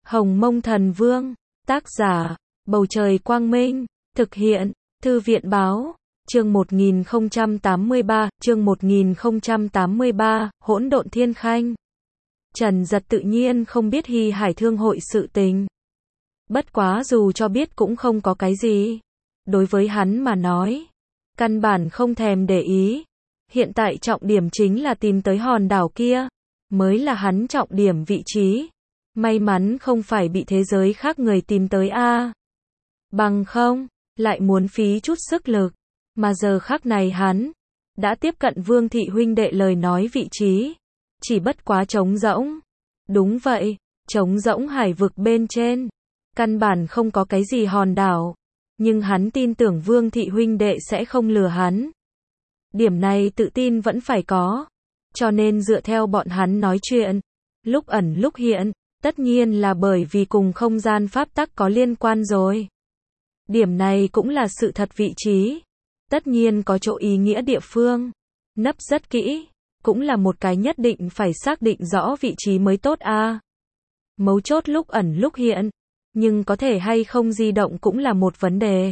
Hồng Mông Thần Vương, tác giả, Bầu Trời Quang Minh, thực hiện, Thư viện Báo, chương 1083, Hỗn Độn Thiên Khanh. Trần Dật tự nhiên không biết Hy Hải Thương hội sự tình. Bất quá dù cho biết cũng không có cái gì. Đối với hắn mà nói, căn bản không thèm để ý. Hiện tại trọng điểm chính là tìm tới hòn đảo kia, mới là hắn trọng điểm vị trí. May mắn không phải bị thế giới khác người tìm tới a. Bằng không, lại muốn phí chút sức lực. Mà giờ khắc này hắn đã tiếp cận Vương thị huynh đệ lời nói vị trí. Chỉ bất quá trống rỗng. Đúng vậy, trống rỗng hải vực bên trên. Căn bản không có cái gì hòn đảo. Nhưng hắn tin tưởng Vương thị huynh đệ sẽ không lừa hắn. Điểm này tự tin vẫn phải có. Cho nên dựa theo bọn hắn nói chuyện, lúc ẩn lúc hiện, tất nhiên là bởi vì cùng không gian pháp tắc có liên quan rồi. Điểm này cũng là sự thật vị trí. Tất nhiên có chỗ ý nghĩa địa phương. Nấp rất kỹ. Cũng là một cái nhất định phải xác định rõ vị trí mới tốt a. Mấu chốt lúc ẩn lúc hiện. Nhưng có thể hay không di động cũng là một vấn đề.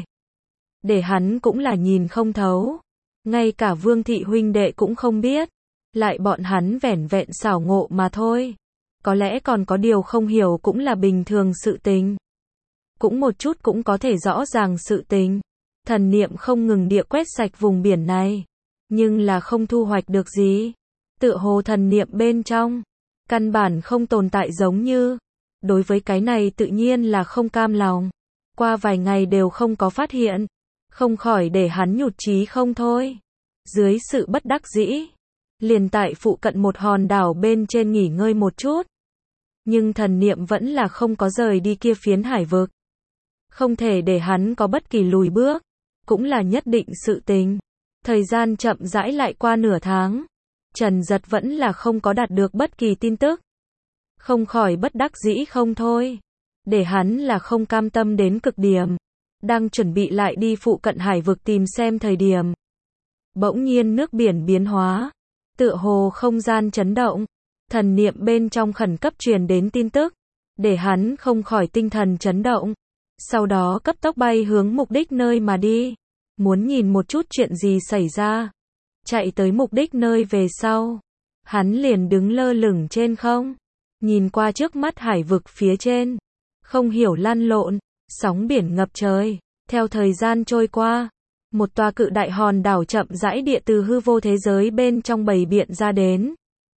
Để hắn cũng là nhìn không thấu. Ngay cả Vương thị huynh đệ cũng không biết. Lại bọn hắn vẻn vẹn xảo ngộ mà thôi. Có lẽ còn có điều không hiểu cũng là bình thường sự tình. Cũng một chút cũng có thể rõ ràng sự tình. Thần niệm không ngừng địa quét sạch vùng biển này. Nhưng là không thu hoạch được gì. Tựa hồ thần niệm bên trong. Căn bản không tồn tại giống như. Đối với cái này tự nhiên là không cam lòng. Qua vài ngày đều không có phát hiện. Không khỏi để hắn nhụt chí không thôi. Dưới sự bất đắc dĩ. Liền tại phụ cận một hòn đảo bên trên nghỉ ngơi một chút. Nhưng thần niệm vẫn là không có rời đi kia phiến hải vực. Không thể để hắn có bất kỳ lùi bước. Cũng là nhất định sự tình. Thời gian chậm rãi lại qua nửa tháng. Trần Dật vẫn là không có đạt được bất kỳ tin tức. Không khỏi bất đắc dĩ không thôi. Để hắn là không cam tâm đến cực điểm. Đang chuẩn bị lại đi phụ cận hải vực tìm xem thời điểm. Bỗng nhiên nước biển biến hóa. Tựa hồ không gian chấn động. Thần niệm bên trong khẩn cấp truyền đến tin tức. Để hắn không khỏi tinh thần chấn động. Sau đó cấp tốc bay hướng mục đích nơi mà đi. Muốn nhìn một chút chuyện gì xảy ra. Chạy tới mục đích nơi về sau. Hắn liền đứng lơ lửng trên không. Nhìn qua trước mắt hải vực phía trên. Không hiểu lăn lộn. Sóng biển ngập trời. Theo thời gian trôi qua. Một tòa cự đại hòn đảo chậm rãi địa từ hư vô thế giới bên trong bầy biện ra đến.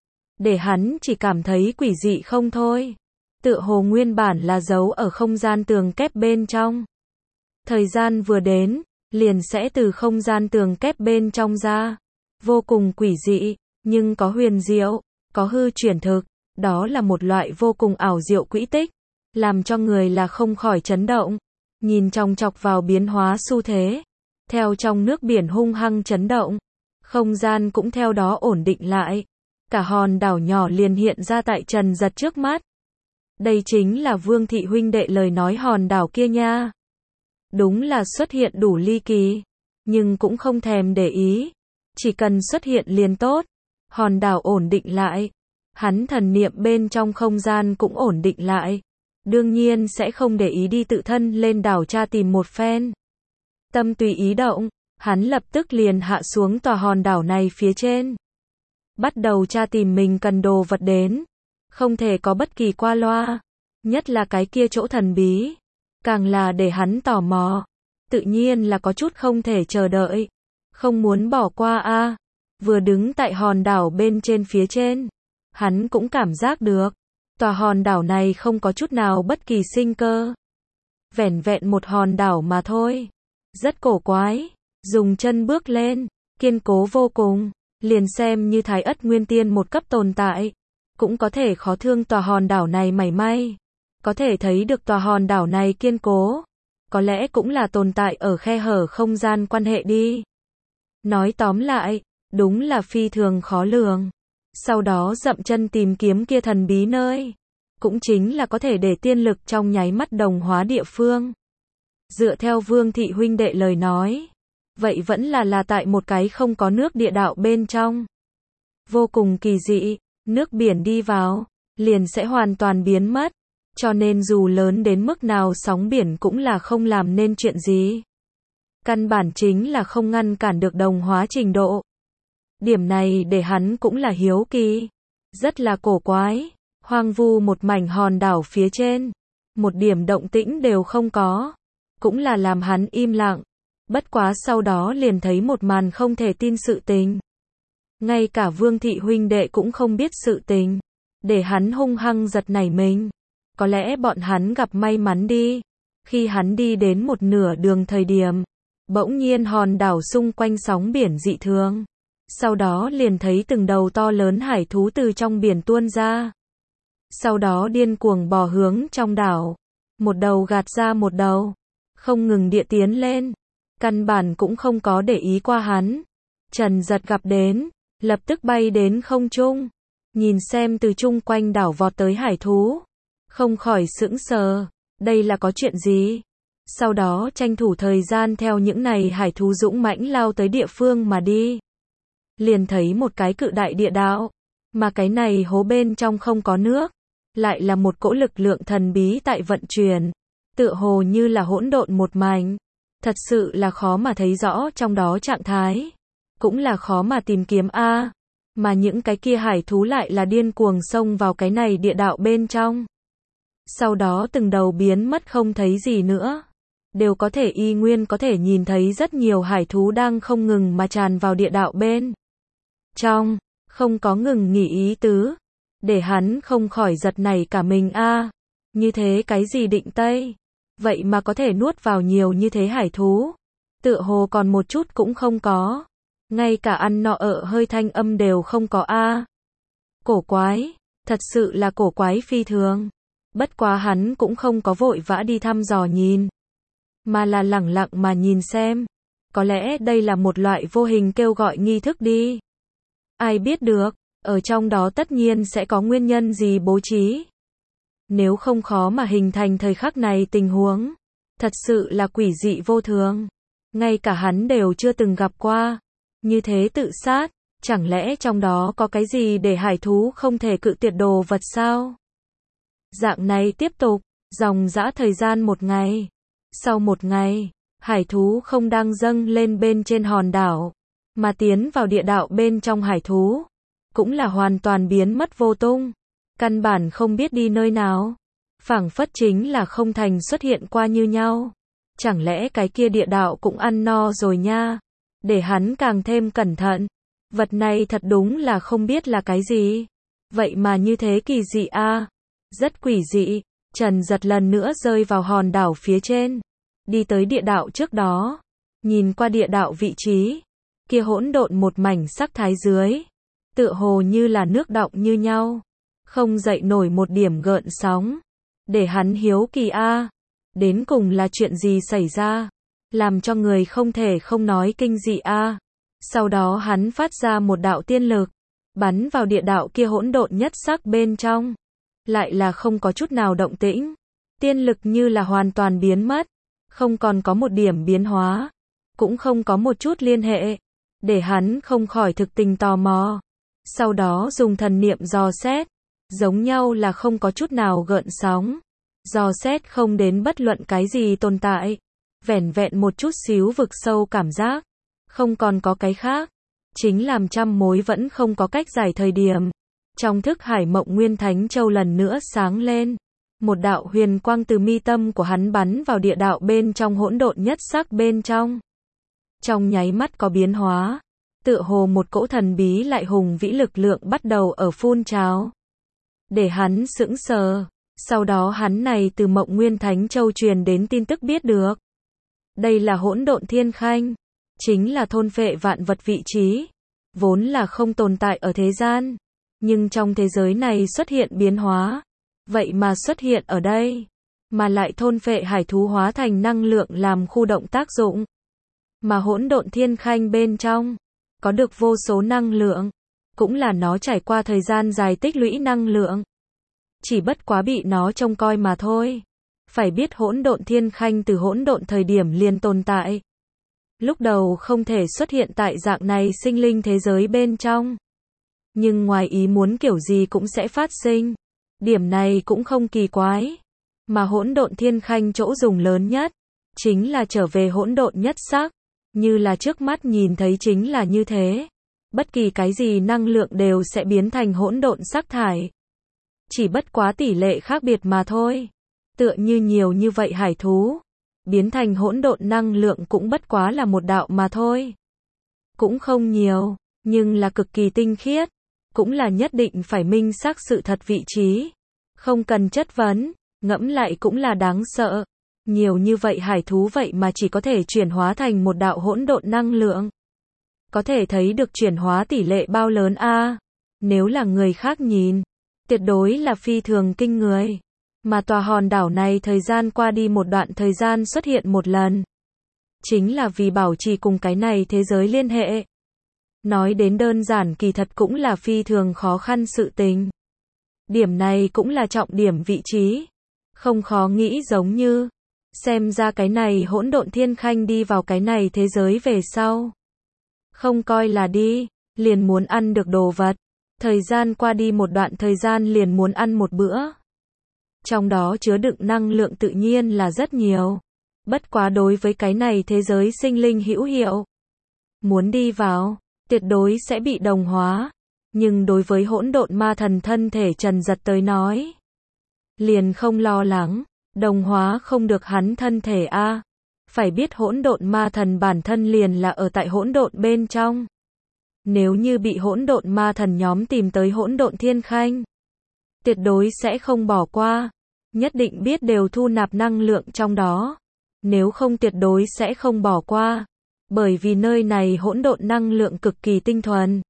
Để hắn chỉ cảm thấy quỷ dị không thôi. Tựa hồ nguyên bản là giấu ở không gian tường kép bên trong. Thời gian vừa đến, liền sẽ từ không gian tường kép bên trong ra. Vô cùng quỷ dị, nhưng có huyền diệu, có hư chuyển thực. Đó là một loại vô cùng ảo diệu quỹ tích. Làm cho người là không khỏi chấn động. Nhìn chòng chọc vào biến hóa xu thế. Theo trong nước biển hung hăng chấn động. Không gian cũng theo đó ổn định lại. Cả hòn đảo nhỏ liền hiện ra tại Trần Dật trước mắt. Đây chính là Vương thị huynh đệ lời nói hòn đảo kia nha. Đúng là xuất hiện đủ ly kỳ. Nhưng cũng không thèm để ý. Chỉ cần xuất hiện liền tốt. Hòn đảo ổn định lại. Hắn thần niệm bên trong không gian cũng ổn định lại. Đương nhiên sẽ không để ý đi tự thân lên đảo tra tìm một phen. Tâm tùy ý động. Hắn lập tức liền hạ xuống tòa hòn đảo này phía trên. Bắt đầu tra tìm mình cần đồ vật đến. Không thể có bất kỳ qua loa. Nhất là cái kia chỗ thần bí. Càng là để hắn tò mò. Tự nhiên là có chút không thể chờ đợi. Không muốn bỏ qua a. Vừa đứng tại hòn đảo bên trên phía trên. Hắn cũng cảm giác được. Tòa hòn đảo này không có chút nào bất kỳ sinh cơ. Vẻn vẹn một hòn đảo mà thôi. Rất cổ quái. Dùng chân bước lên. Kiên cố vô cùng. Liền xem như Thái Ất Nguyên Tiên một cấp tồn tại. Cũng có thể khó thương tòa hòn đảo này mảy may. Có thể thấy được tòa hòn đảo này kiên cố. Có lẽ cũng là tồn tại ở khe hở không gian quan hệ đi. Nói tóm lại, đúng là phi thường khó lường. Sau đó dậm chân tìm kiếm kia thần bí nơi. Cũng chính là có thể để tiên lực trong nháy mắt đồng hóa địa phương. Dựa theo Vương thị huynh đệ lời nói. Vậy vẫn là tại một cái không có nước địa đạo bên trong. Vô cùng kỳ dị. Nước biển đi vào, liền sẽ hoàn toàn biến mất. cho nên dù lớn đến mức nào sóng biển cũng là không làm nên chuyện gì. Căn bản chính là không ngăn cản được đồng hóa trình độ. Điểm này để hắn cũng là hiếu kỳ. Rất là cổ quái. Hoang vu một mảnh hòn đảo phía trên. Một điểm động tĩnh đều không có. Cũng là làm hắn im lặng. Bất quá sau đó liền thấy một màn không thể tin sự tình. Ngay cả Vương thị huynh đệ cũng không biết sự tình. Để hắn hung hăng giật nảy mình. Có lẽ bọn hắn gặp may mắn đi. Khi hắn đi đến một nửa đường thời điểm, bỗng nhiên hòn đảo xung quanh sóng biển dị thường. Sau đó liền thấy từng đầu to lớn hải thú từ trong biển tuôn ra. Sau đó điên cuồng bò hướng trong đảo. Một đầu gạt ra một đầu. Không ngừng địa tiến lên. Căn bản cũng không có để ý qua hắn. Trần Giật gặp đến. Lập tức bay đến không trung. Nhìn xem từ chung quanh đảo vọt tới hải thú. Không khỏi sững sờ. Đây là có chuyện gì? Sau đó tranh thủ thời gian theo những này hải thú dũng mãnh lao tới địa phương mà đi. Liền thấy một cái cự đại địa đạo. Mà cái này hố bên trong không có nước. Lại là một cỗ lực lượng thần bí tại vận chuyển. Tựa hồ như là hỗn độn một mảnh. Thật sự là khó mà thấy rõ trong đó trạng thái. Cũng là khó mà tìm kiếm a. Mà những cái kia hải thú lại là điên cuồng xông vào cái này địa đạo bên trong. Sau đó từng đầu biến mất không thấy gì nữa. Đều có thể y nguyên có thể nhìn thấy rất nhiều hải thú đang không ngừng mà tràn vào địa đạo bên trong, không có ngừng nghỉ ý tứ. Để hắn không khỏi giật nảy cả mình a. Như thế cái gì định Tây? Vậy mà có thể nuốt vào nhiều như thế hải thú. Tựa hồ còn một chút cũng không có. Ngay cả ăn no ở hơi thanh âm đều không có a. Cổ quái, thật sự là cổ quái phi thường. Bất quá hắn cũng không có vội vã đi thăm dò nhìn. Mà là lẳng lặng mà nhìn xem. Có lẽ đây là một loại vô hình kêu gọi nghi thức đi. Ai biết được, ở trong đó tất nhiên sẽ có nguyên nhân gì bố trí. Nếu không khó mà hình thành thời khắc này tình huống. Thật sự là quỷ dị vô thường. Ngay cả hắn đều chưa từng gặp qua. Như thế tự sát, chẳng lẽ trong đó có cái gì để hải thú không thể cự tuyệt đồ vật sao? Dạng này tiếp tục, dòng dã thời gian một ngày. Sau một ngày, hải thú không đang dâng lên bên trên hòn đảo, mà tiến vào địa đạo bên trong hải thú. Cũng là hoàn toàn biến mất vô tung. Căn bản không biết đi nơi nào. Phảng phất chính là không thành xuất hiện qua như nhau. Chẳng lẽ cái kia địa đạo cũng ăn no rồi nha? Để hắn càng thêm cẩn thận. Vật này thật đúng là không biết là cái gì. Vậy mà như thế kỳ dị a. Rất quỷ dị. Trần Giật lần nữa rơi vào hòn đảo phía trên. Đi tới địa đạo trước đó. Nhìn qua địa đạo vị trí. Kia hỗn độn một mảnh sắc thái dưới. Tựa hồ như là nước đọng như nhau. Không dậy nổi một điểm gợn sóng. Để hắn hiếu kỳ a. Đến cùng là chuyện gì xảy ra? Làm cho người không thể không nói kinh dị a. Sau đó hắn phát ra một đạo tiên lực. Bắn vào địa đạo kia hỗn độn nhất sắc bên trong. Lại là không có chút nào động tĩnh. Tiên lực như là hoàn toàn biến mất. Không còn có một điểm biến hóa. Cũng không có một chút liên hệ. Để hắn không khỏi thực tình tò mò. Sau đó dùng thần niệm dò xét. Giống nhau là không có chút nào gợn sóng. Dò xét không đến bất luận cái gì tồn tại. Vẻn vẹn một chút xíu vực sâu cảm giác. Không còn có cái khác. Chính làm trăm mối vẫn không có cách giải thời điểm. Trong thức hải mộng nguyên thánh châu lần nữa sáng lên. Một đạo huyền quang từ mi tâm của hắn bắn vào địa đạo bên trong hỗn độn nhất sắc bên trong. Trong nháy mắt có biến hóa. Tựa hồ một cỗ thần bí lại hùng vĩ lực lượng bắt đầu ở phun trào. Để hắn sững sờ. Sau đó hắn này từ mộng nguyên thánh châu truyền đến tin tức biết được. Đây là hỗn độn thiên khanh. Chính là thôn phệ vạn vật vị trí. Vốn là không tồn tại ở thế gian. Nhưng trong thế giới này xuất hiện biến hóa. Vậy mà xuất hiện ở đây. Mà lại thôn phệ hải thú hóa thành năng lượng làm khu động tác dụng. Mà hỗn độn thiên khanh bên trong. Có được vô số năng lượng. Cũng là nó trải qua thời gian dài tích lũy năng lượng. Chỉ bất quá bị nó trông coi mà thôi. Phải biết hỗn độn thiên khanh từ hỗn độn thời điểm liền tồn tại. Lúc đầu không thể xuất hiện tại dạng này sinh linh thế giới bên trong. Nhưng ngoài ý muốn kiểu gì cũng sẽ phát sinh. Điểm này cũng không kỳ quái. Mà hỗn độn thiên khanh chỗ dùng lớn nhất, chính là trở về hỗn độn nhất sắc, như là trước mắt nhìn thấy chính là như thế. Bất kỳ cái gì năng lượng đều sẽ biến thành hỗn độn sắc thải. Chỉ bất quá tỷ lệ khác biệt mà thôi. Tựa như nhiều như vậy hải thú, biến thành hỗn độn năng lượng cũng bất quá là một đạo mà thôi. Cũng không nhiều, nhưng là cực kỳ tinh khiết, cũng là nhất định phải minh xác sự thật vị trí. Không cần chất vấn, ngẫm lại cũng là đáng sợ. Nhiều như vậy hải thú vậy mà chỉ có thể chuyển hóa thành một đạo hỗn độn năng lượng. Có thể thấy được chuyển hóa tỷ lệ bao lớn a. Nếu là người khác nhìn, tuyệt đối là phi thường kinh người. Mà tòa hòn đảo này thời gian qua đi một đoạn thời gian xuất hiện một lần. Chính là vì bảo trì cùng cái này thế giới liên hệ. Nói đến đơn giản kỳ thật cũng là phi thường khó khăn sự tình. Điểm này cũng là trọng điểm vị trí. Không khó nghĩ giống như, xem ra cái này hỗn độn thiên khanh đi vào cái này thế giới về sau. Không coi là đi, liền muốn ăn được đồ vật. Thời gian qua đi một đoạn thời gian liền muốn ăn một bữa. Trong đó chứa đựng năng lượng tự nhiên là rất nhiều. Bất quá đối với cái này thế giới sinh linh hữu hiệu. Muốn đi vào, tuyệt đối sẽ bị đồng hóa. Nhưng đối với hỗn độn ma thần thân thể Trần Giật tới nói, liền không lo lắng, đồng hóa không được hắn thân thể a. Phải biết hỗn độn ma thần bản thân liền là ở tại hỗn độn bên trong. Nếu như bị hỗn độn ma thần nhóm tìm tới hỗn độn thiên khanh, tuyệt đối sẽ không bỏ qua, nhất định biết đều thu nạp năng lượng trong đó. Nếu không tuyệt đối sẽ không bỏ qua, bởi vì nơi này hỗn độn năng lượng cực kỳ tinh thuần.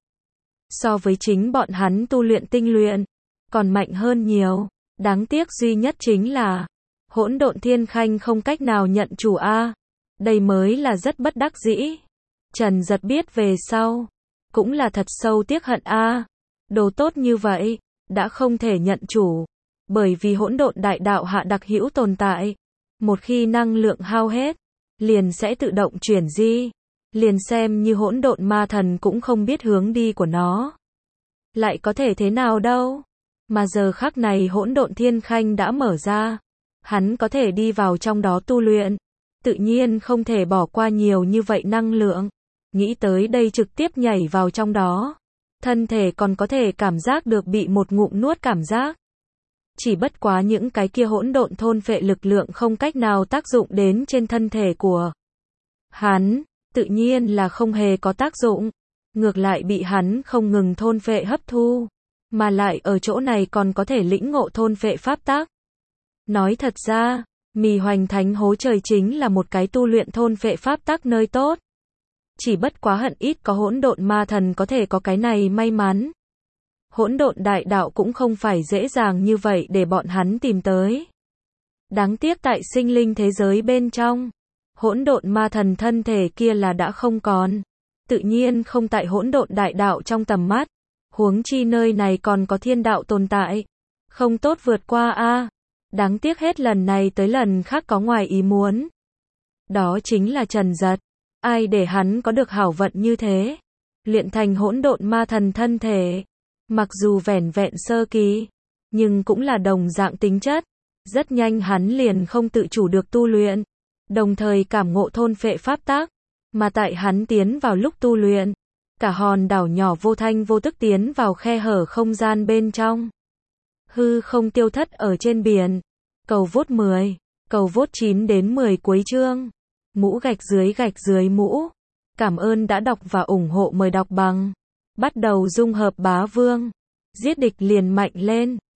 So với chính bọn hắn tu luyện tinh luyện, còn mạnh hơn nhiều. Đáng tiếc duy nhất chính là, hỗn độn thiên khanh không cách nào nhận chủ a. Đây mới là rất bất đắc dĩ. Trần Giật biết về sau, cũng là thật sâu tiếc hận a. Đồ tốt như vậy, đã không thể nhận chủ, bởi vì hỗn độn đại đạo hạ đặc hữu tồn tại. Một khi năng lượng hao hết, liền sẽ tự động chuyển di. Liền xem như hỗn độn ma thần cũng không biết hướng đi của nó. Lại có thể thế nào đâu. Mà giờ khắc này hỗn độn thiên khanh đã mở ra. Hắn có thể đi vào trong đó tu luyện. Tự nhiên không thể bỏ qua nhiều như vậy năng lượng. Nghĩ tới đây trực tiếp nhảy vào trong đó. Thân thể còn có thể cảm giác được bị một ngụm nuốt cảm giác. Chỉ bất quá những cái kia hỗn độn thôn phệ lực lượng không cách nào tác dụng đến trên thân thể của hắn. Tự nhiên là không hề có tác dụng. Ngược lại bị hắn không ngừng thôn phệ hấp thu. Mà lại ở chỗ này còn có thể lĩnh ngộ thôn phệ pháp tác. Nói thật ra, Mì Hoành Thánh Hố Trời chính là một cái tu luyện thôn phệ pháp tác nơi tốt. Chỉ bất quá hận ít có hỗn độn ma thần có thể có cái này may mắn. Hỗn độn đại đạo cũng không phải dễ dàng như vậy để bọn hắn tìm tới. Đáng tiếc tại sinh linh thế giới bên trong, hỗn độn ma thần thân thể kia là đã không còn. Tự nhiên không tại hỗn độn đại đạo trong tầm mắt. Huống chi nơi này còn có thiên đạo tồn tại. Không tốt vượt qua a. Đáng tiếc hết lần này tới lần khác có ngoài ý muốn. Đó chính là Trần Giật. Ai để hắn có được hảo vận như thế. Luyện thành hỗn độn ma thần thân thể. Mặc dù vẻn vẹn sơ kỳ, nhưng cũng là đồng dạng tính chất. Rất nhanh hắn liền không tự chủ được tu luyện. Đồng thời cảm ngộ thôn phệ pháp tác. Mà tại hắn tiến vào lúc tu luyện, cả hòn đảo nhỏ vô thanh vô tức tiến vào khe hở không gian bên trong. Hư không tiêu thất ở trên biển. Cầu vốt 10, cầu vốt 9 đến 10 cuối chương. Mũ gạch dưới mũ. Cảm ơn đã đọc và ủng hộ, mời đọc bằng. Bắt đầu dung hợp bá vương. Giết địch liền mạnh lên.